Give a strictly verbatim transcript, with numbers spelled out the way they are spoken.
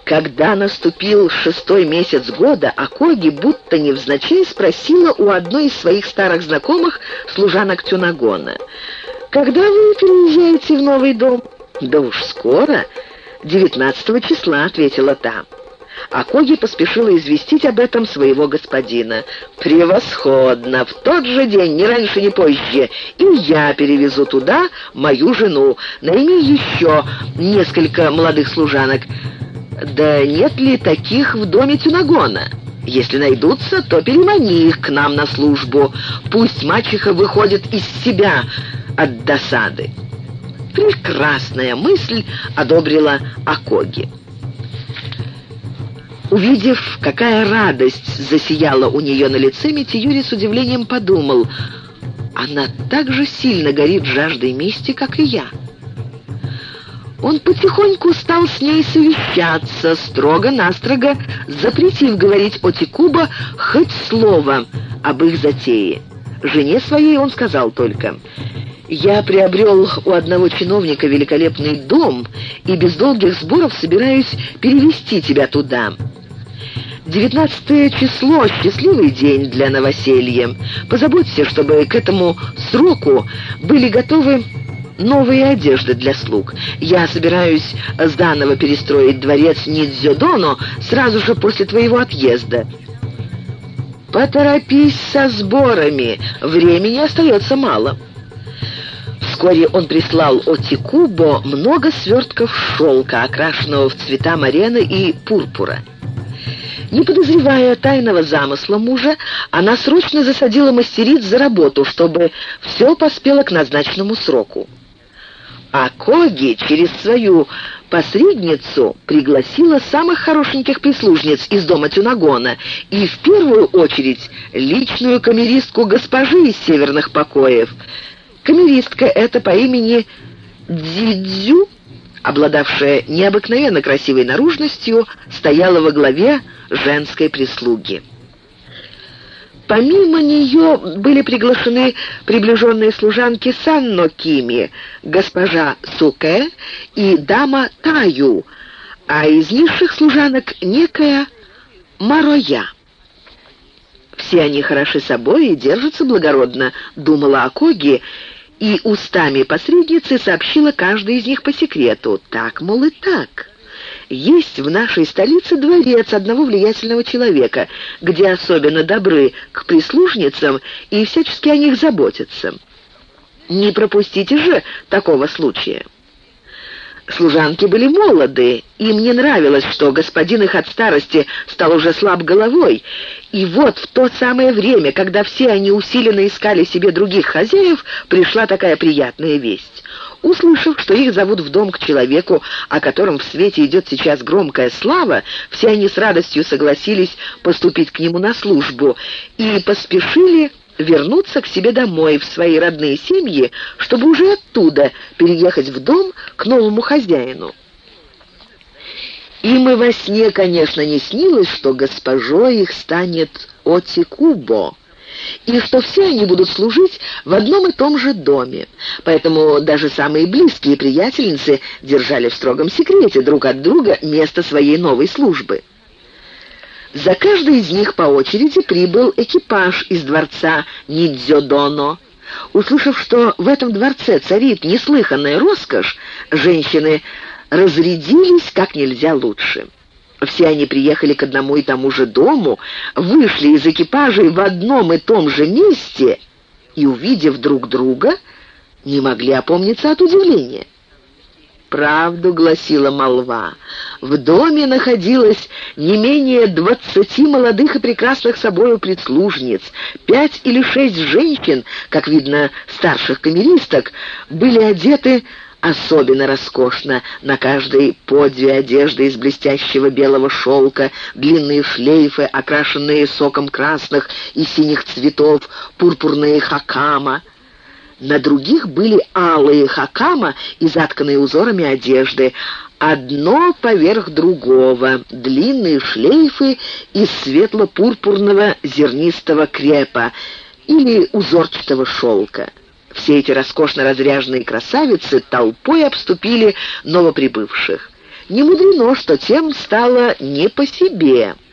Когда наступил шестой месяц года, Акоги будто невзначай спросила у одной из своих старых знакомых, служанок Тюнагона: «Когда вы переезжаете в новый дом?» «Да уж скоро, девятнадцатого числа», — ответила та. Акоги поспешила известить об этом своего господина. «Превосходно! В тот же день, ни раньше, ни позже, и я перевезу туда мою жену. Найми еще несколько молодых служанок. Да нет ли таких в доме Тюнагона? Если найдутся, то перемани их к нам на службу. Пусть мачеха выходит из себя от досады». «Прекрасная мысль», — одобрила Акоги. Увидев, какая радость засияла у нее на лице, Митиюри с удивлением подумал: она так же сильно горит жаждой мести, как и я. Он потихоньку стал с ней совещаться, строго-настрого запретив говорить о Тикубо хоть слово об их затее. Жене своей он сказал только: «Я приобрел у одного чиновника великолепный дом и без долгих сборов собираюсь перевести тебя туда. Девятнадцатое число — счастливый день для новоселья. Позаботься, чтобы к этому сроку были готовы новые одежды для слуг. Я собираюсь заново перестроить дворец Нидзёдоно сразу же после твоего отъезда. Поторопись со сборами, времени остается мало». Вскоре он прислал Отикубо много свертков шелка, окрашенного в цвета морены и пурпура. Не подозревая тайного замысла мужа, она срочно засадила мастериц за работу, чтобы все поспело к назначенному сроку. Акоги через свою посредницу пригласила самых хорошеньких прислужниц из дома Тюнагона и в первую очередь личную камеристку госпожи из северных покоев. Камеристка эта по имени Дзидзю, обладавшая необыкновенно красивой наружностью, стояла во главе женской прислуги. Помимо нее были приглашены приближенные служанки Санно Кими, госпожа Суке и дама Таю, а из низших служанок некая Мароя. «Все они хороши собой и держатся благородно», — думала Акоги, и устами посредницы сообщила каждой из них по секрету. Так, мол, и так. Есть в нашей столице дворец одного влиятельного человека, где особенно добры к прислужницам и всячески о них заботятся. Не пропустите же такого случая. Служанки были молоды, им не нравилось, что господин их от старости стал уже слаб головой, и вот в то самое время, когда все они усиленно искали себе других хозяев, пришла такая приятная весть. Услышав, что их зовут в дом к человеку, о котором в свете идет сейчас громкая слава, все они с радостью согласились поступить к нему на службу и поспешили вернуться к себе домой, в свои родные семьи, чтобы уже оттуда переехать в дом к новому хозяину. Им и во сне, конечно, не снилось, что госпожой их станет Отикубо, и что все они будут служить в одном и том же доме. Поэтому даже самые близкие приятельницы держали в строгом секрете друг от друга место своей новой службы. За каждой из них по очереди прибыл экипаж из дворца Нидзёдоно. Услышав, что в этом дворце царит неслыханная роскошь, женщины разрядились как нельзя лучше. Все они приехали к одному и тому же дому, вышли из экипажей в одном и том же месте и, увидев друг друга, не могли опомниться от удивления. Правду гласила молва. В доме находилось не менее двадцати молодых и прекрасных собою прислужниц. Пять или шесть женщин, как видно, старших камеристок, были одеты особенно роскошно. На каждой по две одежды из блестящего белого шелка, длинные шлейфы, окрашенные соком красных и синих цветов, пурпурные хакама. На других были алые хакама и затканные узорами одежды, одно поверх другого, длинные шлейфы из светло-пурпурного зернистого крепа или узорчатого шелка. Все эти роскошно разряженные красавицы толпой обступили новоприбывших. Не мудрено, что тем стало не по себе.